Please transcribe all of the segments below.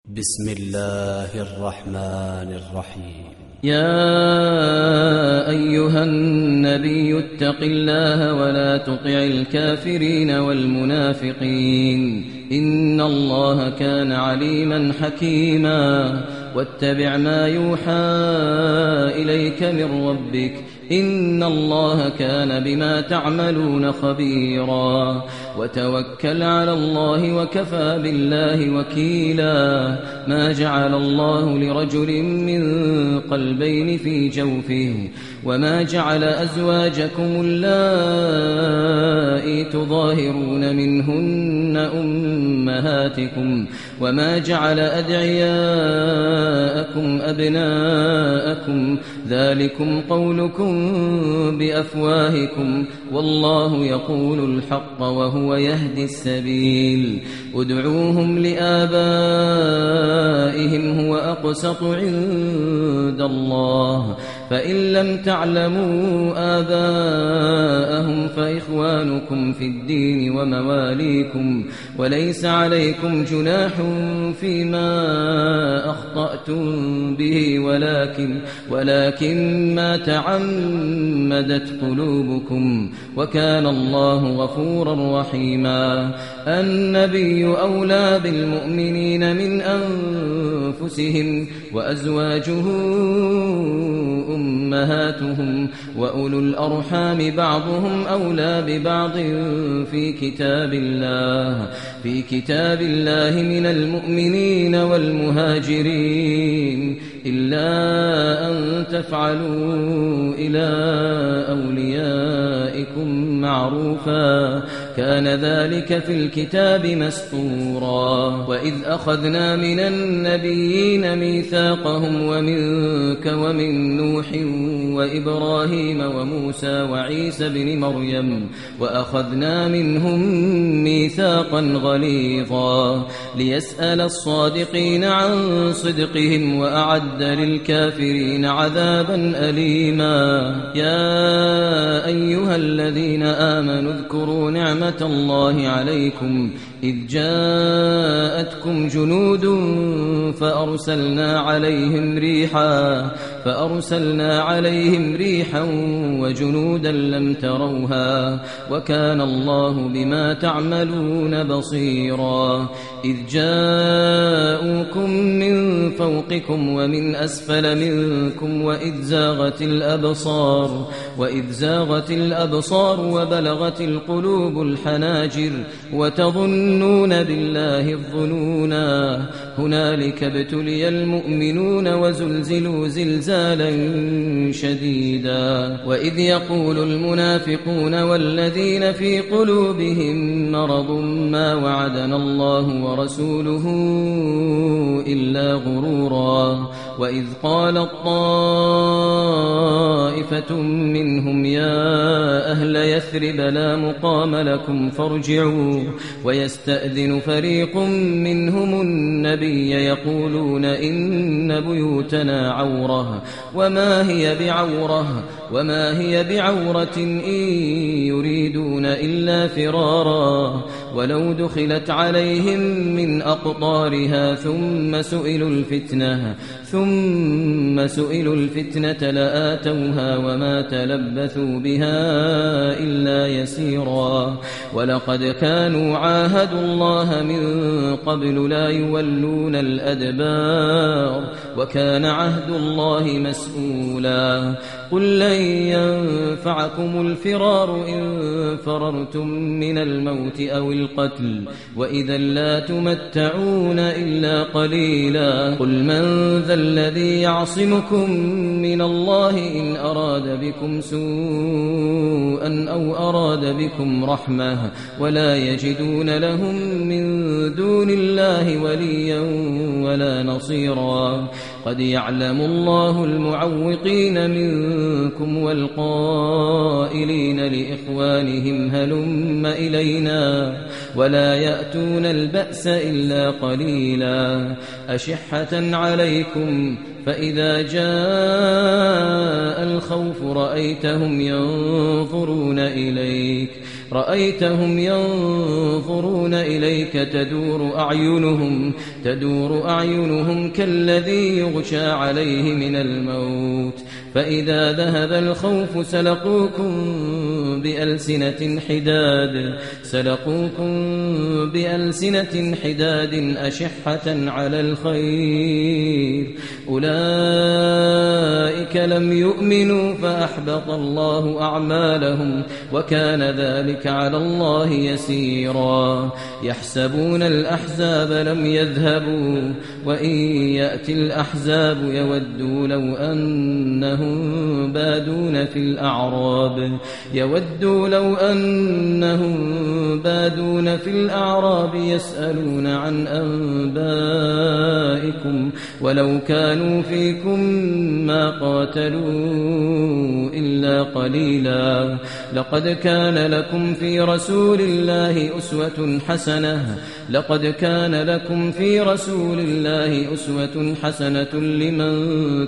بسم الله الرحمن الرحيم. يا أيها النبي اتق الله ولا تطع الكافرين والمنافقين إن الله كان عليما حكيما واتبع ما يوحى إليك من ربك إن الله كان بما تعملون خبيرا وتوكل على الله وكفى بالله وكيلا ما جعل الله لرجل من قلبين في جوفه وما جعل أزواجكم اللائي تظاهرون منهن أمهاتكم وما جعل أدعياءكم أبناءكم ذلكم قولكم بأفواهكم والله يقول الحق وهو يهدي السبيل ادعوهم لآبائهم هو أقسط عند الله فإن لم تعلموا آباءهم فإخوانكم في الدين ومواليكم وليس عليكم جناح فيما أخطأتم به ولكن ما تعمدت قلوبكم وكان الله غفورا رحيما النبي أولى بالمؤمنين من أنفسهم وأزواجه أمهاتهم وأولو الأرحام بعضهم أولى ببعض في كتاب الله من المؤمنين والمهاجرين إلا أن تفعلوا إلى أوليائكم معروفا كان ذلك في الكتاب مسطورا وإذ أخذنا من النبيين ميثاقهم ومنك ومن نوح وإبراهيم وموسى وعيسى بن مريم وأخذنا منهم ميثاقا غليظا ليسأل الصادقين عن صدقهم وأعد للكافرين عذابا أليما يا أيها الذين آمنوا اذكروا نعمة الله عليكم إذ جاءتكم جنود فأرسلنا عليهم ريحا وجنودا لم تروها وكان الله بما تعملون بصيرا إذ جاءوكم من فوقكم ومن أسفل منكم وإذ زاغت الأبصار وبلغت القلوب الحناجر وتظنون بالله الظنونا هنالك ابتلي المؤمنون وزلزلوا زلزالا شديدا وإذ يقول المنافقون والذين في قلوبهم مرض ما وعدنا الله ورسوله إلا غرورا وإذ قالت طائفة منهم يا أهل يثرب لا مقام لكم فارجعوا ويستأذن فريق منهم النبي يقولون إن بيوتنا عورة وما هي بعورة إن يريدون إلا فرارا ولو دخلت عليهم من أقطارها ثم سئلوا الفتنة لآتوها وما تلبثوا بها إلا يسيرا ولقد كانوا عاهدوا الله من قبل لا يولون الأدبار وكان عهد الله مسؤولا قل لن ينفعكم الفرار إن فررتم من الموت أو القتل وإذا لا تمتعون إلا قليلا قل من ذا الذي يعصمكم من الله إن أراد بكم سوءا أو أراد بكم رحمة ولا يجدون لهم من دون الله وليا ولا نصيرا قد يعلم الله المعوقين منكم والقائلين لإخوانهم هلم إلينا ولا يأتون البأس إلا قليلا أشحة عليكم فإذا جاء الخوف رأيتهم ينظرون إليك تدور أعينهم كالذي يغشى عليه من الموت فإذا ذهب الخوف سلقوكم بألسنة حداد أشحة على الخير أولئك لم يؤمنوا فأحبط الله أعمالهم وكان ذلك على الله يسيرا يحسبون الأحزاب لم يذهبوا وإن يأتي الأحزاب يودوا لو أنهم بادون في الأعراب يسألون عن أنبائكم ولو كانوا فيكم ما قاتلوا إلا قليلا لقد كان لكم في رسول الله أسوة حسنة لمن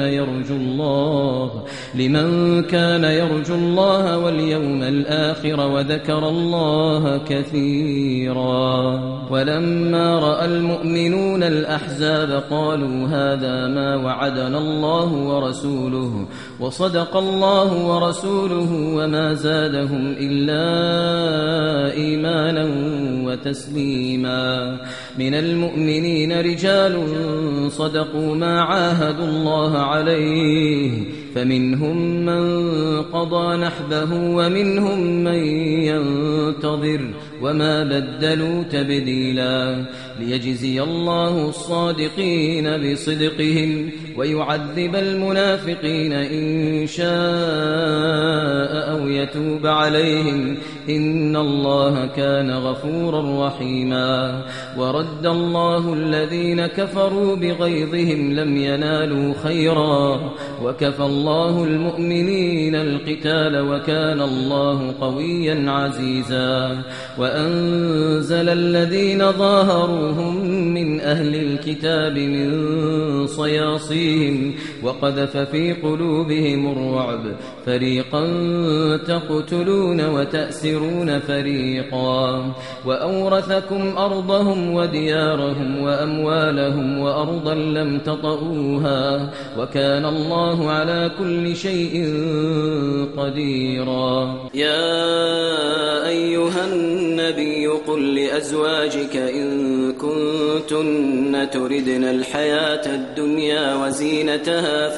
كان يرجو الله واليوم الآخر وذكر الله كثيرا ولما رأى المؤمنون الأحزاب قالوا هذا ما وعدنا الله ورسوله وصدق الله ورسوله وما زادهم إلا إيمانا وتسليما من المؤمنين رجال صدقوا ما عاهدوا الله عليه فمنهم من قضى نحبه ومنهم من ينتظر وما بدلوا تبديلا ليجزي الله الصادقين بصدقهم ويعذب المنافقين إن شاء أو يتوب عليهم إن الله كان غفورا رحيما ورد الله الذين كفروا بغيظهم لم ينالوا خيرا وكفى الله المؤمنين القتال وكان الله قويا عزيزا وأنزل الذين ظاهروهم من أهل الكتاب من صياصيهم وقذف في قلوبهم الرعب فريقا تقتلون وتأسرون فريقا وأورثكم أرضهم وديارهم وأموالهم وأرضا لم تطئوها وكان الله على كل شيء قديرا يا أيها النبي قل لأزواجك إن كنتن تردن الحياة الدنيا وزينتها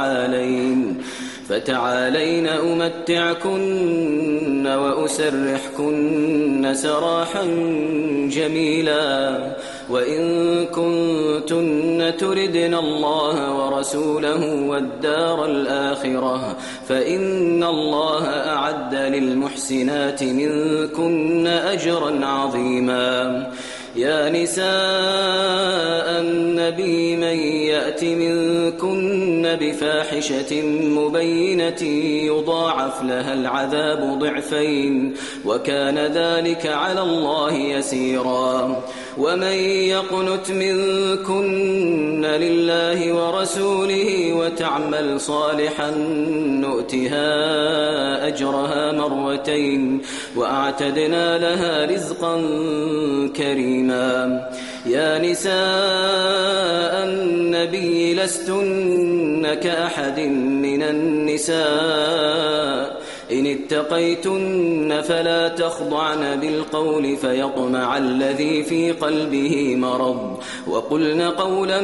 فتعالين أمتعكن وأسرحكن سراحا جميلا وإن كنتن تردن الله ورسوله والدار الآخرة فإن الله أعد للمحسنات منكن أجرا عظيما يا نساء النبي من يأت منكن بفاحشة مبينة يضاعف لها العذاب ضعفين وكان ذلك على الله يسيرا ومن يقنت منكن لله ورسوله وتعمل صالحا نؤتها أجرها مرتين وأعتدنا لها رزقا كريما يا نساء النبي لستن كأحد من النساء إن اتقيتن فلا تخضعن بالقول فيطمع الذي في قلبه مرض وقلن قولا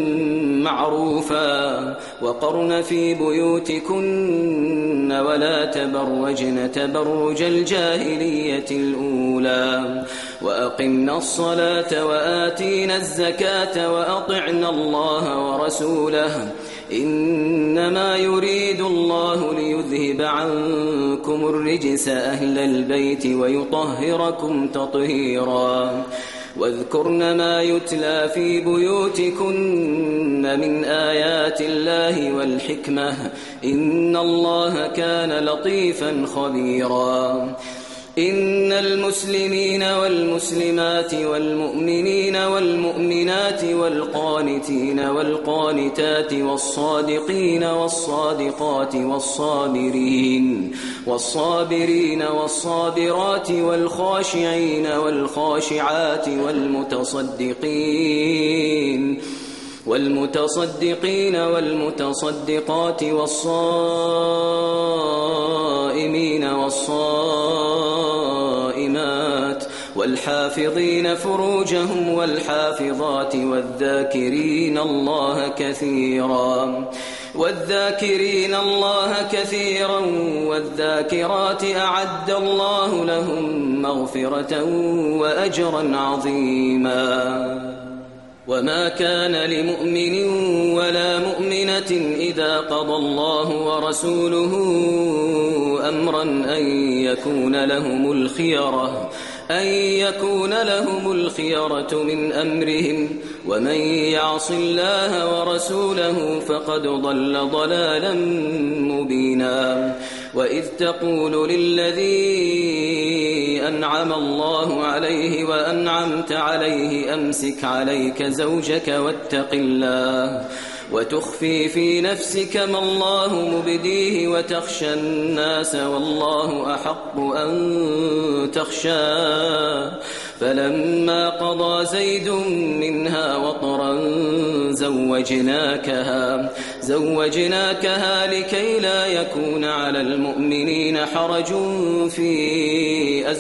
معروفا وقرن في بيوتكن ولا تبرجن تبرج الجاهلية الأولى وأقمنا الصلاة وآتينا الزكاة وأطعنا الله ورسوله إنما يريد الله ليذهب عنكم الرجس أهل البيت ويطهركم تطهيرا واذكرن ما يتلى في بيوتكن من آيات الله والحكمة إن الله كان لطيفا خبيرا إن المسلمين والمسلمات والمؤمنين والمؤمنات والقانتين والقانتات والصادقين والصادقات والصابرين والصابرات والخاشعين والخاشعات والمتصدقين والمتصدقات والصائمين والصائمات والحافظين فروجهم والحافظات والذاكرين الله كثيرا والذاكرات أعد الله لهم مغفرة وأجرا عظيما. وما كان لمؤمن ولا مؤمنة إذا قضى الله ورسوله أمرا أن يكون لهم الخيرة من أمرهم، ومن يعص الله ورسوله فقد ضل ضلالا مبينا. وإذ تقول للذي أنعم الله عليه وأنعمت عليه أمسك عليك زوجك واتق الله وتخفي في نفسك ما الله مبديه وتخشى الناس والله أحق أن تخشاه، فلما قضى زيد منها وطرا زوجناكها لكي لا يكون على المؤمنين حرج في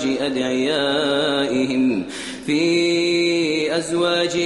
أزواج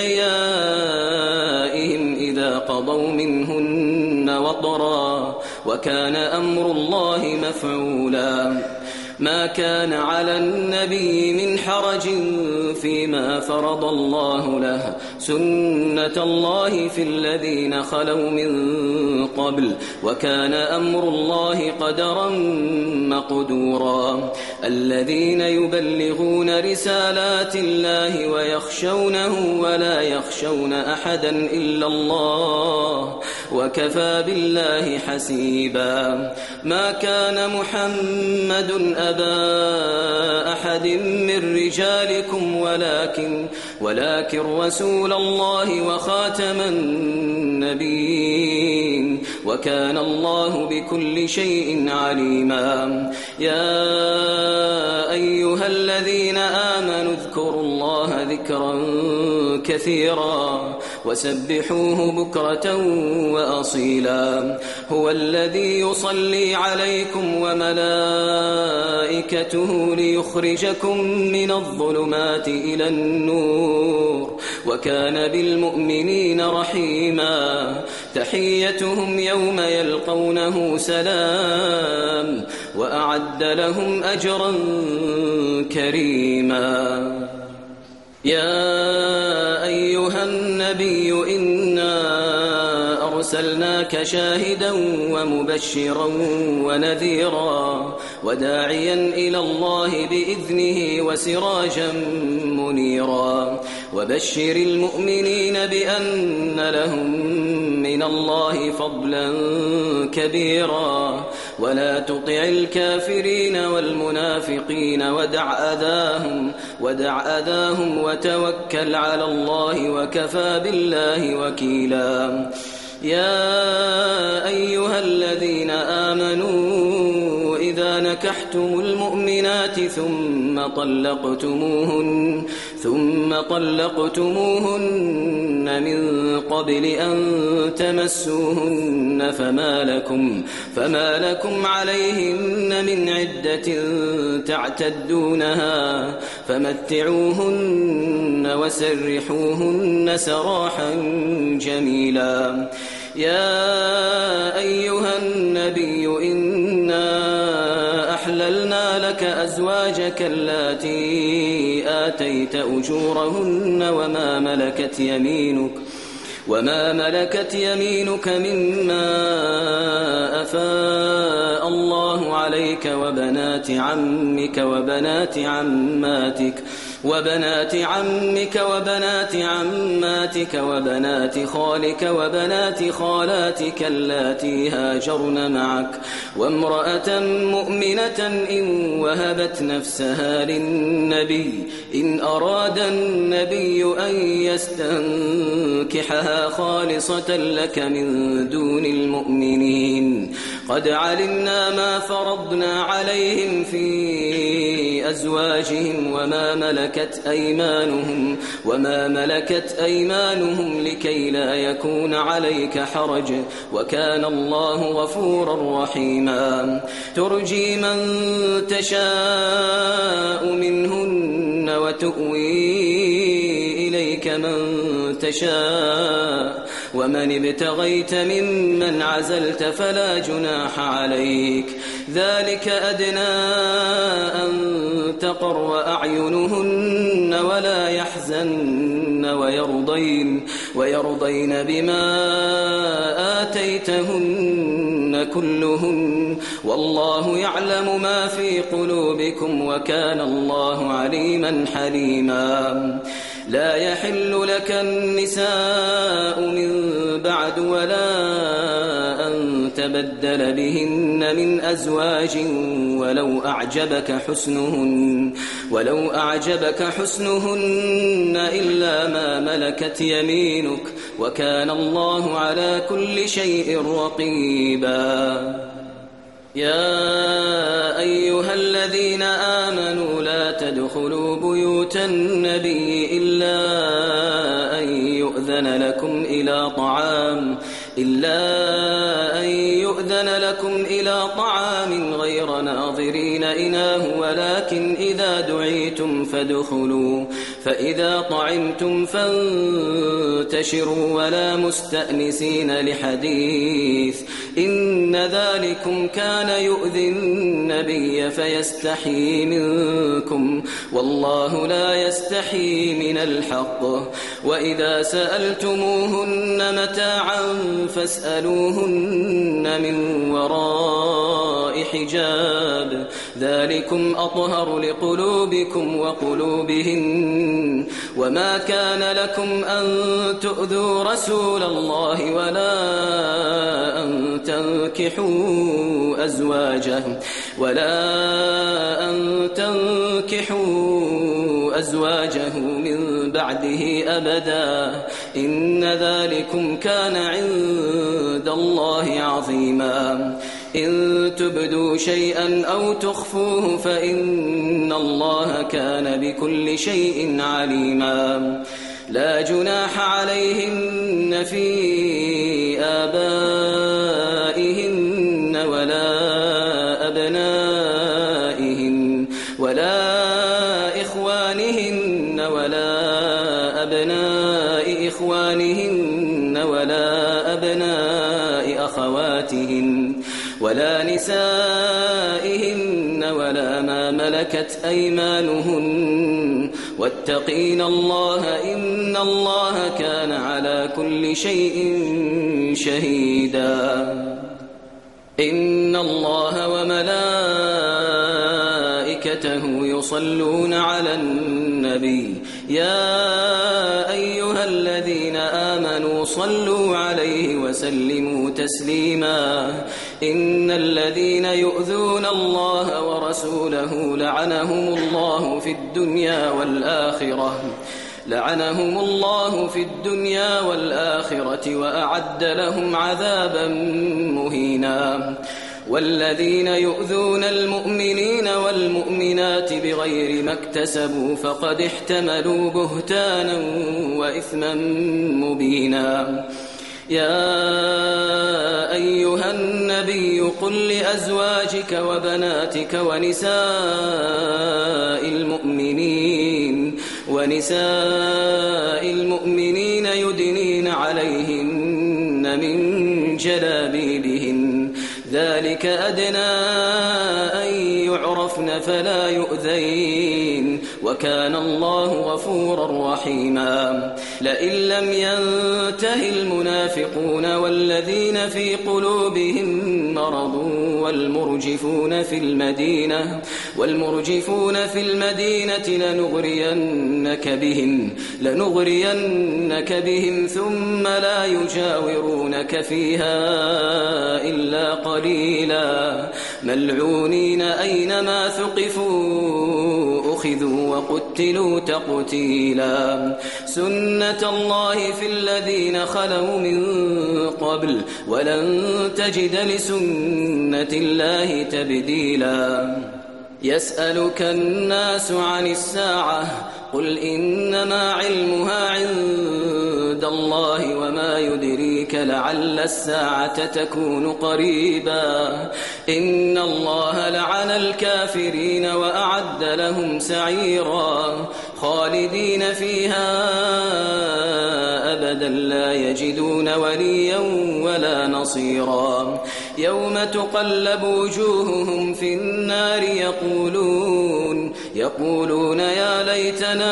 أدعيائهم إذا قضوا منهن وطرا، وكان أمر الله مفعولا. ما كان على النبي من حرج فيما فرض الله له، سنة الله في الذين خلوا من قبل، وكان أمر الله قدرا مقدورا. الذين يبلغون رسالات الله ويخشونه ولا يخشون أحدا إلا الله، وكفى بالله حسيبا. ما كان محمد أبا أحد من رجالكم ولكن رسول الله وخاتم النبيين، وكان الله بكل شيء عليما. يا أيها الذين آمنوا اذكروا الله ذكرا كثيرا وسبحوه بكرة وأصيلا. هو الذي يصلي عليكم وملائكته ليخرجكم من الظلمات إلى النور، وكان بالمؤمنين رحيما. تحيتهم يوم يلقونه سلام، وأعد لهم أجرا كريما. يا أيها النبي إنا أرسلناك شاهدا ومبشرا ونذيرا وداعيا إلى الله بإذنه وسراجا منيرا. وبشر المؤمنين بأن لهم من الله فضلا كبيرا، ولا تطع الكافرين والمنافقين ودع أذاهم وتوكل على الله وكفى بالله وكيلا. يا أيها الذين آمنوا إذا نكحتم المؤمنات ثم طلقتموهن من قبل أن تمسوهن فما لكم عليهن من عدة تعتدونها، فمتعوهن وسرحوهن سراحا جميلا. يا أيها النبي إنا أحللنا لك أزواجك اللاتي آتيت أجورهن وما ملكت يمينك مما أفاء الله عليك وبنات عمك وبنات عماتك وبنات عمك وبنات عماتك وبنات خالك وبنات خالاتك اللاتي هاجرن معك وامرأة مؤمنة إن وهبت نفسها للنبي إن أراد النبي أن يستنكحها خالصة لك من دون المؤمنين قد علمنا ما فرضنا عليهم في أزواجهم وما ملكت أيمانهم لكي لا يكون عليك حرج وكان الله غفورا رحيما ترجي من تشاء منهن وتؤوي إليك من تشاء ومن ابتغيت ممن عزلت فلا جناح عليك ذلك أدنى أن تقر أعينهن ولا يحزن ويرضين بما آتيتهن كلهن والله يعلم ما في قلوبكم وكان الله عليما حليما لا يحل لك النساء من بعد ولا أن تبدل بهن من أزواج ولو أعجبك حسنهن إلا ما ملكت يمينك وكان الله على كل شيء رقيبا يا أيها الذين آمنوا لا تدخلوا بيوت النبي إلا أن يؤذن لكم إلى طعام غير ناظرين إناه ولكن إذا دعيتم فادخلوا فإذا طعمتم فانتشروا ولا مستأنسين لحديث إن ذلكم كان يؤذي النبي فيستحيي منكم والله لا يستحيي من الحق وإذا سألتموهن متاعا فاسألوهن من وراء حجاب ذلكم أطهر لقلوبكم وقلوبهن وما كان لكم أن تؤذوا رسول الله ولا أن تنكحوا أزواجه من بعده أبدا إن ذلكم كان عند الله عظيما إن تبدوا شيئا أو تخفوه فإن الله كان بكل شيء عليما لا جناح عليهن في آبائهن ولا أبنائهن ولا إخوانهن ولا أبناء إخوانهن ولا أبناء أخواتهن ولا نسائهن ولا ما ملكت أيمانهن واتقين الله إن الله كان على كل شيء شهيدا إن الله وملائكته يصلون على النبي يا أيها الذين آمنوا صلوا عليه وسلموا تسليما إن الذين يؤذون الله ورسوله لعنهم الله في الدنيا والآخرة وأعد لهم عذابا مهينا والذين يؤذون المؤمنين والمؤمنات بغير ما اكتسبوا فقد احتملوا بهتانا وإثما مبينا يا أيها النبي قل لأزواجك وبناتك ونساء المؤمنين يدنين عليهن من جلابيبهن ذلك أدنى أن يعرفن فلا يؤذين وكان الله غفورا رحيما لئن لم ينته المنافقون والذين في قلوبهم مرض والمرجفون في المدينة والمرجفون في المدينة لنغرينك بهم ثم لا يجاورونك فيها إلا قليلا ملعونين أينما ثقفوا أخذوا وقتلوا تقتيلا سنة الله في الذين خلوا من قبل ولن تجد لسنة الله تبديلا يسألك الناس عن الساعة قل إنما علمها عند الله وما يدريك لعل الساعة تكون قريبا إن الله لعن الكافرين وأعد لهم سعيرا خالدين فيها أبدا لا يجدون وليا ولا نصيرا يوم تقلب وجوههم في النار يقولون يا ليتنا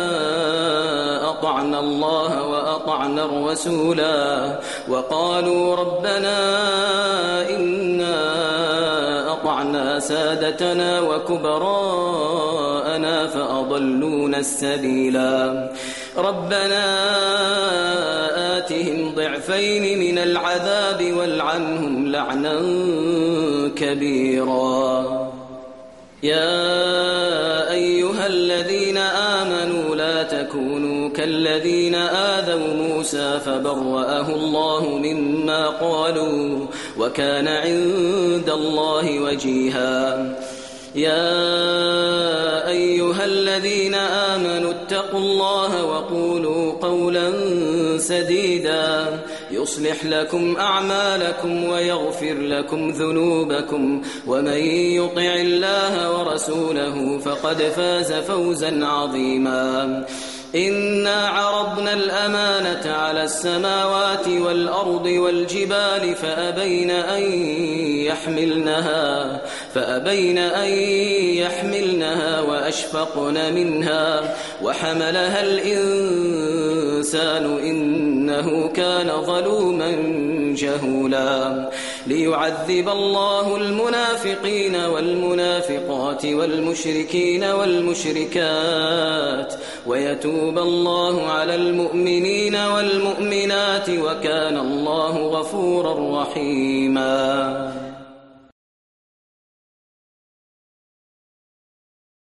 أطعنا الله وأطعنا الرسولا وقالوا ربنا إنا أطعنا سادتنا وكبراءنا فأضلونا السبيلا ربنا آتهم ضعفين من العذاب والعنهم لعنا كبيرا يا أيها الذين آمنوا لا تكونوا كالذين آذوا موسى فبرأه الله مما قالوا وكان عند الله وجيها يا أيها الذين آمنوا اتقوا الله وقولوا قولا سديدا يصلح لكم أعمالكم ويغفر لكم ذنوبكم ومن يطع الله ورسوله فقد فاز فوزا عظيما إنا عرضنا الأمانة على السماوات والأرض والجبال فأبين أن يحملنها وأشفقن منها وحملها الإنسان إنه كان ظلوما جهولا ليعذب الله المنافقين والمنافقات والمشركين والمشركات ويتوب الله على المؤمنين والمؤمنات وكان الله غفورا رحيما